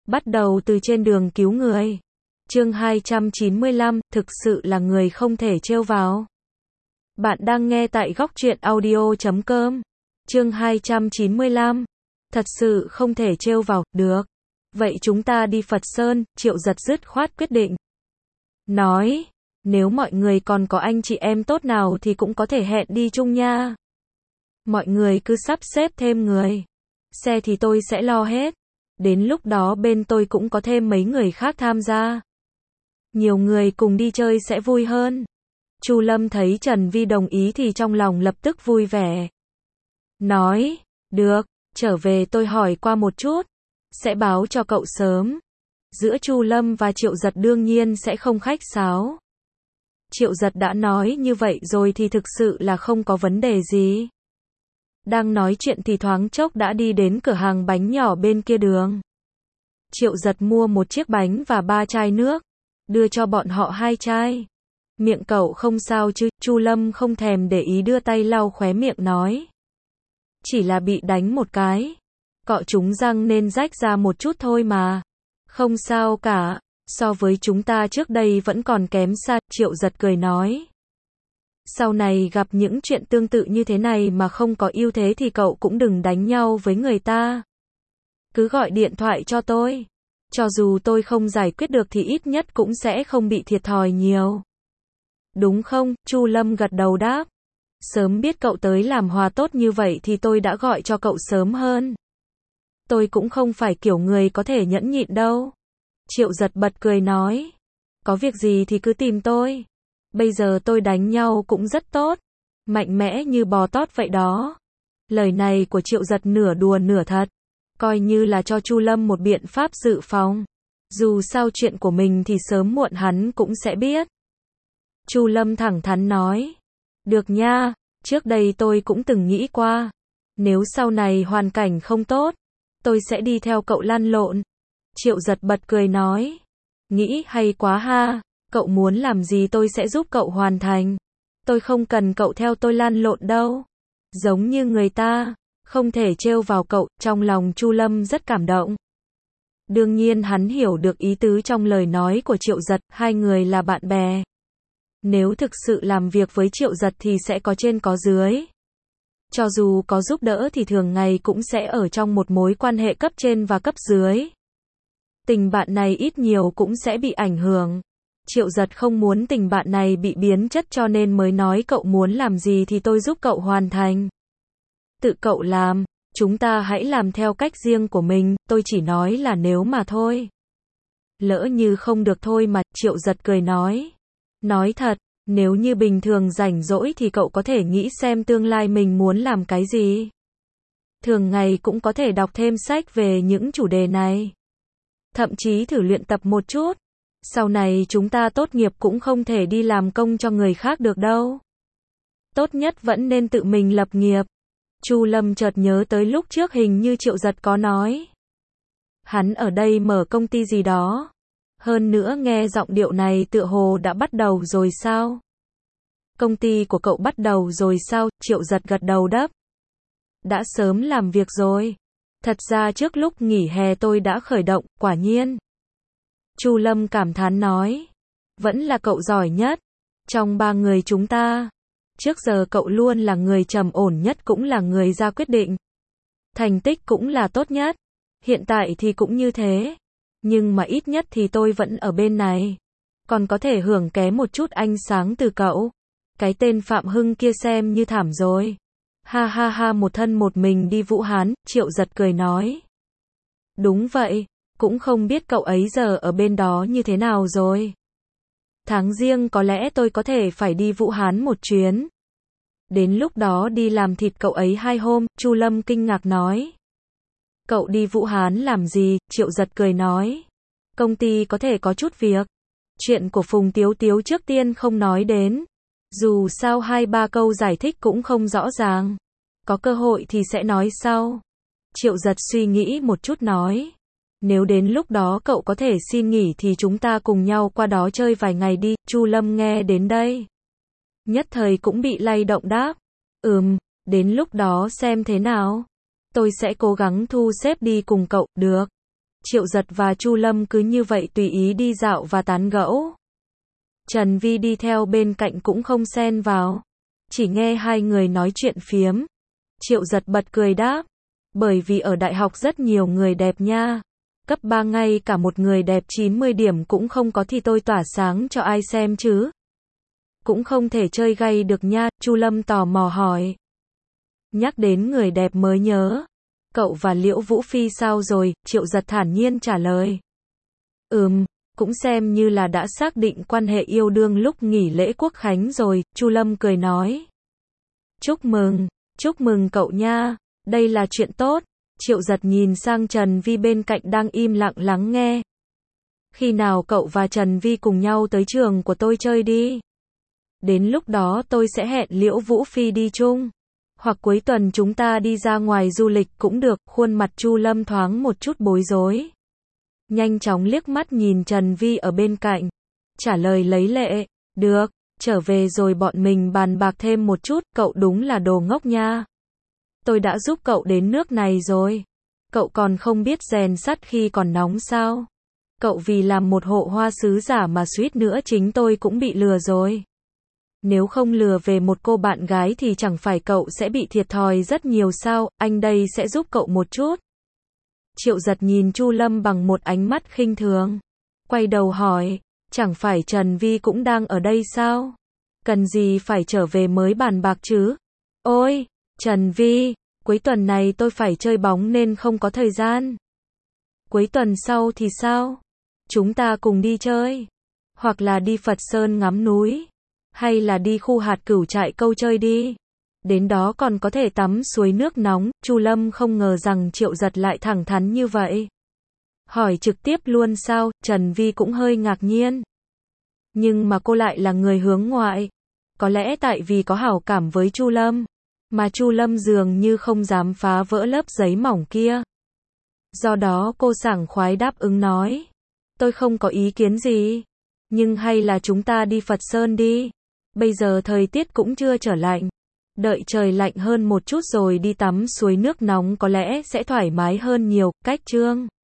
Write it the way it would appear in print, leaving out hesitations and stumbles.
Bắt đầu từ trên đường cứu người. Chương 295, thực sự là người không thể trêu vào. Bạn đang nghe tại góc truyện audio.com. Chương 295. Thật sự không thể trêu vào, được. Vậy chúng ta đi Phật Sơn, Triệu Giật dứt khoát quyết định. Nói, nếu mọi người còn có anh chị em tốt nào thì cũng có thể hẹn đi chung nha. Mọi người cứ sắp xếp thêm người. Xe thì tôi sẽ lo hết. Đến lúc đó bên tôi cũng có thêm mấy người khác tham gia. Nhiều người cùng đi chơi sẽ vui hơn. Chu Lâm thấy Trần Vi đồng ý thì trong lòng lập tức vui vẻ. Nói, được, trở về tôi hỏi qua một chút. Sẽ báo cho cậu sớm. Giữa Chu Lâm và Triệu Giật đương nhiên sẽ không khách sáo. Triệu Giật đã nói như vậy rồi thì thực sự là không có vấn đề gì. Đang nói chuyện thì thoáng chốc đã đi đến cửa hàng bánh nhỏ bên kia đường. Triệu Giật mua một chiếc bánh và 3 chai nước, đưa cho bọn họ 2 chai. Miệng cậu không sao chứ? Chu Lâm không thèm để ý đưa tay lau khóe miệng nói. Chỉ là bị đánh một cái. Cọ trúng răng nên rách ra một chút thôi mà. Không sao cả, so với chúng ta trước đây vẫn còn kém xa, Triệu Giật cười nói. Sau này gặp những chuyện tương tự như thế này mà không có ưu thế thì cậu cũng đừng đánh nhau với người ta. Cứ gọi điện thoại cho tôi. Cho dù tôi không giải quyết được thì ít nhất cũng sẽ không bị thiệt thòi nhiều. Đúng không? Chu Lâm gật đầu đáp. Sớm biết cậu tới làm hòa tốt như vậy thì tôi đã gọi cho cậu sớm hơn. Tôi cũng không phải kiểu người có thể nhẫn nhịn đâu. Triệu Giật bật cười nói. Có việc gì thì cứ tìm tôi. Bây giờ tôi đánh nhau cũng rất tốt. Mạnh mẽ như bò tót vậy đó. Lời này của Triệu Giật nửa đùa nửa thật. Coi như là cho Chu Lâm một biện pháp dự phòng. Dù sao chuyện của mình thì sớm muộn hắn cũng sẽ biết. Chu Lâm thẳng thắn nói. Được nha, trước đây tôi cũng từng nghĩ qua. Nếu sau này hoàn cảnh không tốt, tôi sẽ đi theo cậu lăn lộn. Triệu Giật bật cười nói. Nghĩ hay quá ha, cậu muốn làm gì tôi sẽ giúp cậu hoàn thành. Tôi không cần cậu theo tôi lăn lộn đâu. Giống như người ta, không thể trêu vào cậu, trong lòng Chu Lâm rất cảm động. Đương nhiên hắn hiểu được ý tứ trong lời nói của Triệu Giật, hai người là bạn bè. Nếu thực sự làm việc với Triệu Giật thì sẽ có trên có dưới. Cho dù có giúp đỡ thì thường ngày cũng sẽ ở trong một mối quan hệ cấp trên và cấp dưới. Tình bạn này ít nhiều cũng sẽ bị ảnh hưởng. Triệu Giật không muốn tình bạn này bị biến chất cho nên mới nói cậu muốn làm gì thì tôi giúp cậu hoàn thành. Tự cậu làm, chúng ta hãy làm theo cách riêng của mình, tôi chỉ nói là nếu mà thôi. Lỡ như không được thôi mà, Triệu Giật cười nói. Nói thật, nếu như bình thường rảnh rỗi thì cậu có thể nghĩ xem tương lai mình muốn làm cái gì. Thường ngày cũng có thể đọc thêm sách về những chủ đề này. Thậm chí thử luyện tập một chút. Sau này chúng ta tốt nghiệp cũng không thể đi làm công cho người khác được đâu. Tốt nhất vẫn nên tự mình lập nghiệp. Chu Lâm chợt nhớ tới lúc trước hình như Triệu Giật có nói. Hắn ở đây mở công ty gì đó. Hơn nữa nghe giọng điệu này tựa hồ đã bắt đầu rồi sao? Công ty của cậu bắt đầu rồi sao? Triệu Giật gật đầu đáp. Đã sớm làm việc rồi. Thật ra trước lúc nghỉ hè tôi đã khởi động, quả nhiên. Chu Lâm cảm thán nói. Vẫn là cậu giỏi nhất. Trong 3 người chúng ta. Trước giờ cậu luôn là người trầm ổn nhất cũng là người ra quyết định. Thành tích cũng là tốt nhất. Hiện tại thì cũng như thế. Nhưng mà ít nhất thì tôi vẫn ở bên này. Còn có thể hưởng ké một chút ánh sáng từ cậu. Cái tên Phạm Hưng kia xem như thảm rồi. Ha ha ha, một thân một mình đi Vũ Hán, Triệu Giật cười nói. Đúng vậy, cũng không biết cậu ấy giờ ở bên đó như thế nào rồi. Tháng Giêng có lẽ tôi có thể phải đi Vũ Hán một chuyến. Đến lúc đó đi làm thịt cậu ấy 2 hôm, Chu Lâm kinh ngạc nói. Cậu đi Vũ Hán làm gì? Triệu Giật cười nói. Công ty có thể có chút việc. Chuyện của Phùng Tiếu Tiếu trước tiên không nói đến. Dù sao 2-3 câu giải thích cũng không rõ ràng. Có cơ hội thì sẽ nói sau. Triệu Giật suy nghĩ một chút nói. Nếu đến lúc đó cậu có thể xin nghỉ thì chúng ta cùng nhau qua đó chơi vài ngày đi. Chu Lâm nghe đến đây. Nhất thời cũng bị lay động đáp. Đến lúc đó xem thế nào. Tôi sẽ cố gắng thu xếp đi cùng cậu, được. Triệu Giật và Chu Lâm cứ như vậy tùy ý đi dạo và tán gẫu. Trần Vi đi theo bên cạnh cũng không xen vào. Chỉ nghe hai người nói chuyện phiếm. Triệu Giật bật cười đáp. Bởi vì ở đại học rất nhiều người đẹp nha. Cấp 3 ngay cả một người đẹp 90 điểm cũng không có thì tôi tỏa sáng cho ai xem chứ. Cũng không thể chơi gay được nha, Chu Lâm tò mò hỏi. Nhắc đến người đẹp mới nhớ. Cậu và Liễu Vũ Phi sao rồi? Triệu Giật thản nhiên trả lời. Cũng xem như là đã xác định quan hệ yêu đương lúc nghỉ lễ Quốc Khánh rồi, Chu Lâm cười nói. Chúc mừng cậu nha, đây là chuyện tốt. Triệu Giật nhìn sang Trần Vi bên cạnh đang im lặng lắng nghe. Khi nào cậu và Trần Vi cùng nhau tới trường của tôi chơi đi? Đến lúc đó tôi sẽ hẹn Liễu Vũ Phi đi chung. Hoặc cuối tuần chúng ta đi ra ngoài du lịch cũng được, khuôn mặt Chu Lâm thoáng một chút bối rối. Nhanh chóng liếc mắt nhìn Trần Vi ở bên cạnh. Trả lời lấy lệ, được, trở về rồi bọn mình bàn bạc thêm một chút, cậu đúng là đồ ngốc nha. Tôi đã giúp cậu đến nước này rồi. Cậu còn không biết rèn sắt khi còn nóng sao? Cậu vì làm một hộ hoa sứ giả mà suýt nữa chính tôi cũng bị lừa rồi. Nếu không lừa về một cô bạn gái thì chẳng phải cậu sẽ bị thiệt thòi rất nhiều sao, anh đây sẽ giúp cậu một chút. Triệu Giật nhìn Chu Lâm bằng một ánh mắt khinh thường. Quay đầu hỏi, chẳng phải Trần Vi cũng đang ở đây sao? Cần gì phải trở về mới bàn bạc chứ? Ôi, Trần Vi, cuối tuần này tôi phải chơi bóng nên không có thời gian. Cuối tuần sau thì sao? Chúng ta cùng đi chơi. Hoặc là đi Phật Sơn ngắm núi. Hay là đi khu hạt cửu trại câu chơi đi. Đến đó còn có thể tắm suối nước nóng. Chu Lâm không ngờ rằng Triệu Giật lại thẳng thắn như vậy. Hỏi trực tiếp luôn sao? Trần Vi cũng hơi ngạc nhiên. Nhưng mà cô lại là người hướng ngoại. Có lẽ tại vì có hảo cảm với Chu Lâm. Mà Chu Lâm dường như không dám phá vỡ lớp giấy mỏng kia. Do đó cô sảng khoái đáp ứng nói. Tôi không có ý kiến gì. Nhưng hay là chúng ta đi Phật Sơn đi. Bây giờ thời tiết cũng chưa trở lạnh. Đợi trời lạnh hơn một chút rồi đi tắm suối nước nóng có lẽ sẽ thoải mái hơn nhiều. Cách Trương